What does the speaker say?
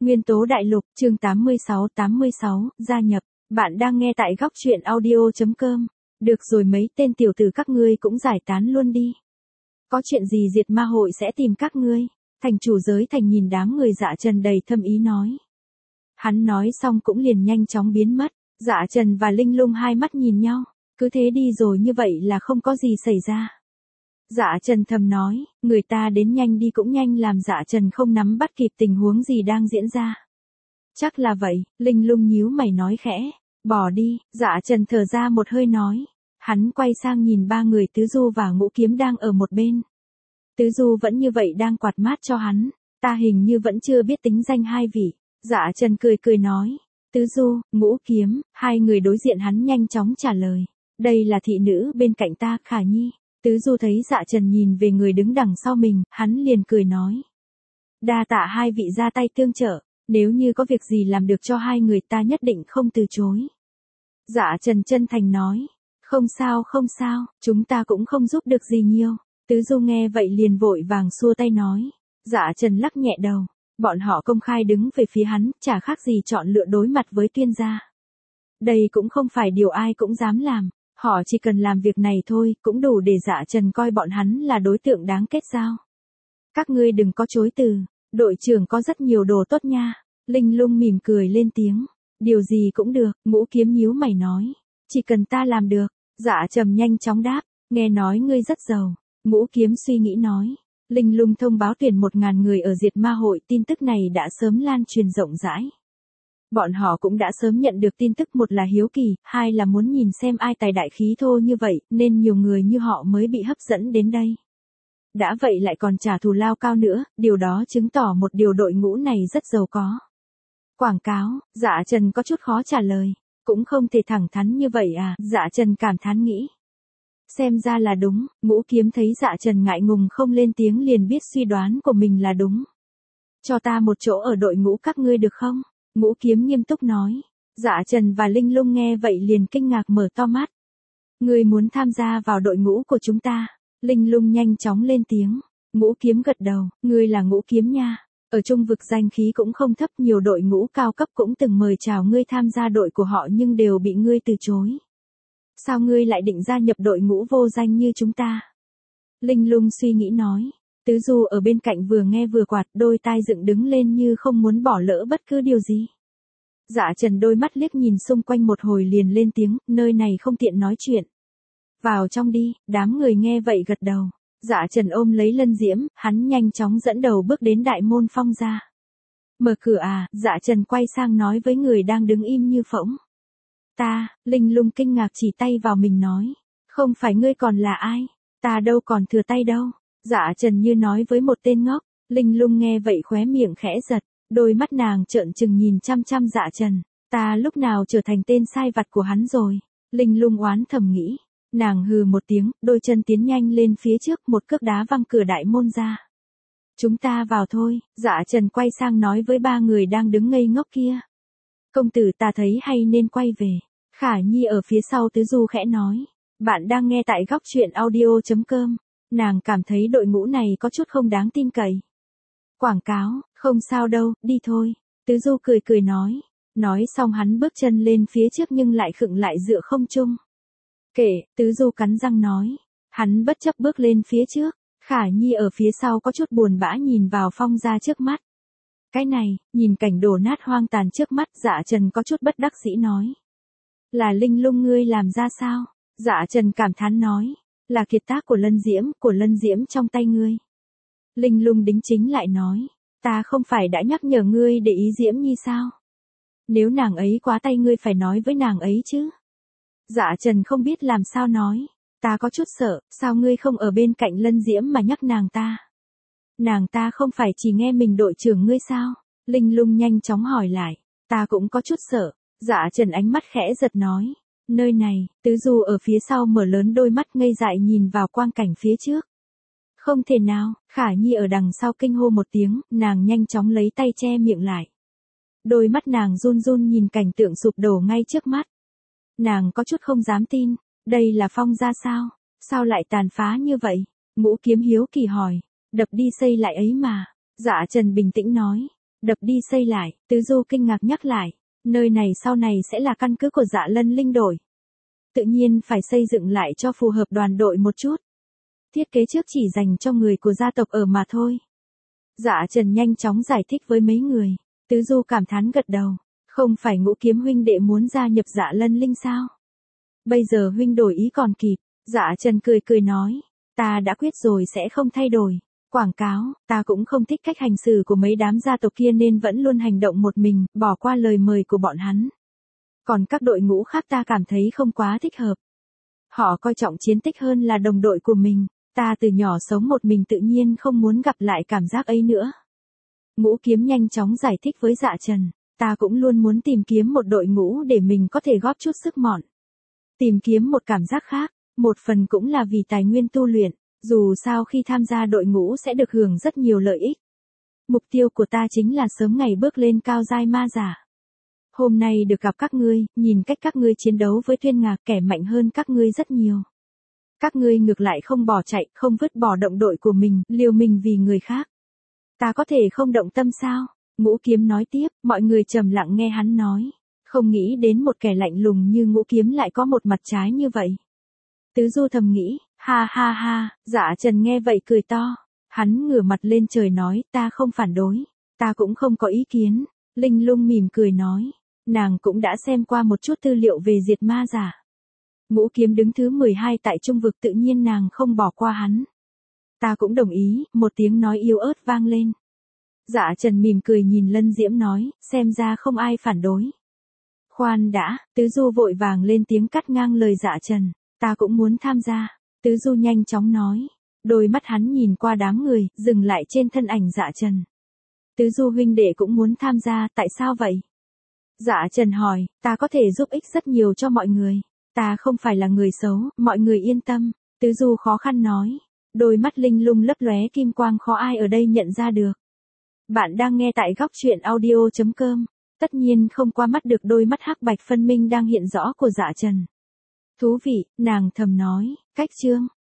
Nguyên tố đại lục, chương 86, gia nhập. Bạn đang nghe tại góc truyện audio.com. Được rồi, mấy tên tiểu tử các ngươi cũng giải tán luôn đi. Có chuyện gì diệt ma hội sẽ tìm các ngươi. Thành chủ giới thành nhìn đám người Dạ Trần đầy thâm ý nói. Hắn nói xong cũng liền nhanh chóng biến mất. Dạ Trần và Linh Lung hai mắt nhìn nhau. Cứ thế đi rồi, như vậy là không có gì xảy ra. Dạ Trần thầm nói, người ta đến nhanh đi cũng nhanh, làm Dạ Trần không nắm bắt kịp tình huống gì đang diễn ra. Chắc là vậy, Linh Lung nhíu mày nói khẽ, bỏ đi. Dạ Trần thở ra một hơi nói. Hắn quay sang nhìn ba người Tứ Du và Ngũ Kiếm đang ở một bên. Tứ Du vẫn như vậy đang quạt mát cho hắn, ta hình như vẫn chưa biết tính danh hai vị. Dạ Trần cười cười nói, Tứ Du, Ngũ Kiếm. Hai người đối diện hắn nhanh chóng trả lời, đây là thị nữ bên cạnh ta, Khả Nhi. Tứ Du thấy Dạ Trần nhìn về người đứng đằng sau mình, hắn liền cười nói. Đa tạ hai vị ra tay tương trợ, nếu như có việc gì làm được cho hai người ta nhất định không từ chối. Dạ Trần chân thành nói, không sao, chúng ta cũng không giúp được gì nhiều. Tứ Du nghe vậy liền vội vàng xua tay nói. Dạ Trần lắc nhẹ đầu, bọn họ công khai đứng về phía hắn, chả khác gì chọn lựa đối mặt với Tuyên gia. Đây cũng không phải điều ai cũng dám làm. Họ chỉ cần làm việc này thôi, cũng đủ để Dạ Trần coi bọn hắn là đối tượng đáng kết giao. Các ngươi đừng có chối từ, đội trưởng có rất nhiều đồ tốt nha. Linh Lung mỉm cười lên tiếng, điều gì cũng được. Ngũ Kiếm nhíu mày nói, chỉ cần ta làm được. Dạ Trần nhanh chóng đáp, nghe nói ngươi rất giàu. Ngũ Kiếm suy nghĩ nói, Linh Lung thông báo tuyển 1000 người ở Diệt Ma hội, tin tức này đã sớm lan truyền rộng rãi. Bọn họ cũng đã sớm nhận được tin tức, một là hiếu kỳ, hai là muốn nhìn xem ai tài đại khí thô như vậy, nên nhiều người như họ mới bị hấp dẫn đến đây. Đã vậy lại còn trả thù lao cao nữa, điều đó chứng tỏ một điều đội ngũ này rất giàu có. Quảng cáo, Dạ Trần có chút khó trả lời, cũng không thể thẳng thắn như vậy à. Dạ Trần cảm thán nghĩ. Xem ra là đúng. Ngũ Kiếm thấy Dạ Trần ngại ngùng không lên tiếng liền biết suy đoán của mình là đúng. Cho ta một chỗ ở đội ngũ các ngươi được không? Ngũ Kiếm nghiêm túc nói. Dạ Trần và Linh Lung nghe vậy liền kinh ngạc mở to mắt. Ngươi muốn tham gia vào đội ngũ của chúng ta? Linh Lung nhanh chóng lên tiếng. Ngũ Kiếm gật đầu, ngươi là Ngũ Kiếm nha. Ở Trung vực danh khí cũng không thấp, nhiều đội ngũ cao cấp cũng từng mời chào ngươi tham gia đội của họ nhưng đều bị ngươi từ chối. Sao ngươi lại định gia nhập đội ngũ vô danh như chúng ta? Linh Lung suy nghĩ nói. Tứ Du ở bên cạnh vừa nghe vừa quạt, đôi tai dựng đứng lên như không muốn bỏ lỡ bất cứ điều gì. Dạ Trần đôi mắt liếc nhìn xung quanh một hồi liền lên tiếng, nơi này không tiện nói chuyện. Vào trong đi. Đám người nghe vậy gật đầu. Dạ Trần ôm lấy Lân Diễm, hắn nhanh chóng dẫn đầu bước đến đại môn phong ra. Mở cửa à? Dạ Trần quay sang nói với người đang đứng im như phỗng. Ta. Linh Lung kinh ngạc chỉ tay vào mình nói. Không phải ngươi còn là ai? Ta đâu còn thừa tay đâu. Dạ Trần như nói với một tên ngốc. Linh Lung nghe vậy khóe miệng khẽ giật, đôi mắt nàng trợn trừng nhìn chăm chăm Dạ Trần. Ta lúc nào trở thành tên sai vặt của hắn rồi? Linh Lung oán thầm nghĩ. Nàng hừ một tiếng, đôi chân tiến nhanh lên phía trước, một cước đá văng cửa đại môn ra. Chúng ta vào thôi. Dạ Trần quay sang nói với ba người đang đứng ngây ngốc kia. Công tử, ta thấy hay nên quay về. Khả Nhi ở phía sau Tứ Du khẽ nói. Bạn đang nghe tại góc truyện audio.com. Nàng cảm thấy đội ngũ này có chút không đáng tin cậy. Quảng cáo, không sao đâu, đi thôi. Tứ Du cười cười nói. Nói xong hắn bước chân lên phía trước nhưng lại khựng lại giữa không trung. Kệ, Tứ Du cắn răng nói. Hắn bất chấp bước lên phía trước. Khả Nhi ở phía sau có chút buồn bã nhìn vào phong ra trước mắt. Cái này, nhìn cảnh đổ nát hoang tàn trước mắt, Dạ Trần có chút bất đắc dĩ nói. Là Linh Lung ngươi làm ra sao? Dạ Trần cảm thán nói. Là kiệt tác của Lân Diễm trong tay ngươi. Linh Lung đính chính lại nói. Ta không phải đã nhắc nhở ngươi để ý Diễm Nhi sao? Nếu nàng ấy quá tay ngươi phải nói với nàng ấy chứ. Dạ Trần không biết làm sao nói. Ta có chút sợ, sao ngươi không ở bên cạnh Lân Diễm mà nhắc nàng ta? Nàng ta không phải chỉ nghe mình đội trưởng ngươi sao? Linh Lung nhanh chóng hỏi lại. Ta cũng có chút sợ. Dạ Trần ánh mắt khẽ giật nói. Nơi này. Tứ Du ở phía sau mở lớn đôi mắt ngây dại nhìn vào quang cảnh phía trước. Không thể nào. Khả Nhi ở đằng sau kinh hô một tiếng, nàng nhanh chóng lấy tay che miệng lại. Đôi mắt nàng run run nhìn cảnh tượng sụp đổ ngay trước mắt. Nàng có chút không dám tin. Đây là phong gia sao? Sao lại tàn phá như vậy? Ngũ Kiếm hiếu kỳ hỏi. Đập đi xây lại ấy mà. Dạ Trần bình tĩnh nói. Đập đi xây lại, Tứ Du kinh ngạc nhắc lại, nơi này sau này sẽ là căn cứ của Dạ Lân Linh đội. Tự nhiên phải xây dựng lại cho phù hợp đoàn đội một chút. Thiết kế trước chỉ dành cho người của gia tộc ở mà thôi. Dạ Trần nhanh chóng giải thích với mấy người. Tứ Du cảm thán gật đầu. Không phải Ngũ Kiếm huynh đệ muốn gia nhập Dạ Lân Linh sao? Bây giờ huynh đổi ý còn kịp. Dạ Trần cười cười nói. Ta đã quyết rồi sẽ không thay đổi. Quảng cáo, ta cũng không thích cách hành xử của mấy đám gia tộc kia nên vẫn luôn hành động một mình, bỏ qua lời mời của bọn hắn. Còn các đội ngũ khác ta cảm thấy không quá thích hợp. Họ coi trọng chiến tích hơn là đồng đội của mình. Ta từ nhỏ sống một mình tự nhiên không muốn gặp lại cảm giác ấy nữa. Ngũ Kiếm nhanh chóng giải thích với Dạ Trần. Ta cũng luôn muốn tìm kiếm một đội ngũ để mình có thể góp chút sức mọn. Tìm kiếm một cảm giác khác, một phần cũng là vì tài nguyên tu luyện. Dù sao khi tham gia đội ngũ sẽ được hưởng rất nhiều lợi ích. Mục tiêu của ta chính là sớm ngày bước lên cao giai ma giả. Hôm nay được gặp các ngươi, nhìn cách các ngươi chiến đấu với Tuyên Ngạc, kẻ mạnh hơn các ngươi rất nhiều. Các ngươi ngược lại không bỏ chạy, không vứt bỏ động đội của mình, liều mình vì người khác. Ta có thể không động tâm sao? Ngũ Kiếm nói tiếp, mọi người trầm lặng nghe hắn nói. Không nghĩ đến một kẻ lạnh lùng như Ngũ Kiếm lại có một mặt trái như vậy. Tứ Du thầm nghĩ, ha ha ha, Dạ Trần nghe vậy cười to. Hắn ngửa mặt lên trời nói, ta không phản đối. Ta cũng không có ý kiến. Linh Lung mỉm cười nói. Nàng cũng đã xem qua một chút tư liệu về diệt ma giả. Ngũ Kiếm đứng thứ 12 tại trung vực, tự nhiên nàng không bỏ qua hắn. Ta cũng đồng ý, một tiếng nói yếu ớt vang lên. Dạ Trần mỉm cười nhìn Lân Diễm nói, xem ra không ai phản đối. Khoan đã, Tứ Du vội vàng lên tiếng cắt ngang lời Dạ Trần. Ta cũng muốn tham gia. Tứ Du nhanh chóng nói. Đôi mắt hắn nhìn qua đám người, dừng lại trên thân ảnh Dạ Trần. Tứ Du huynh đệ cũng muốn tham gia, tại sao vậy? Dạ Trần hỏi, ta có thể giúp ích rất nhiều cho mọi người. Ta không phải là người xấu, mọi người yên tâm. Tứ Du khó khăn nói. Đôi mắt linh lung lấp lóe kim quang khó ai ở đây nhận ra được. Bạn đang nghe tại góc truyện audio.com. Tất nhiên không qua mắt được đôi mắt hắc bạch phân minh đang hiện rõ của Dạ Trần. Thú vị, nàng thầm nói, cách chương.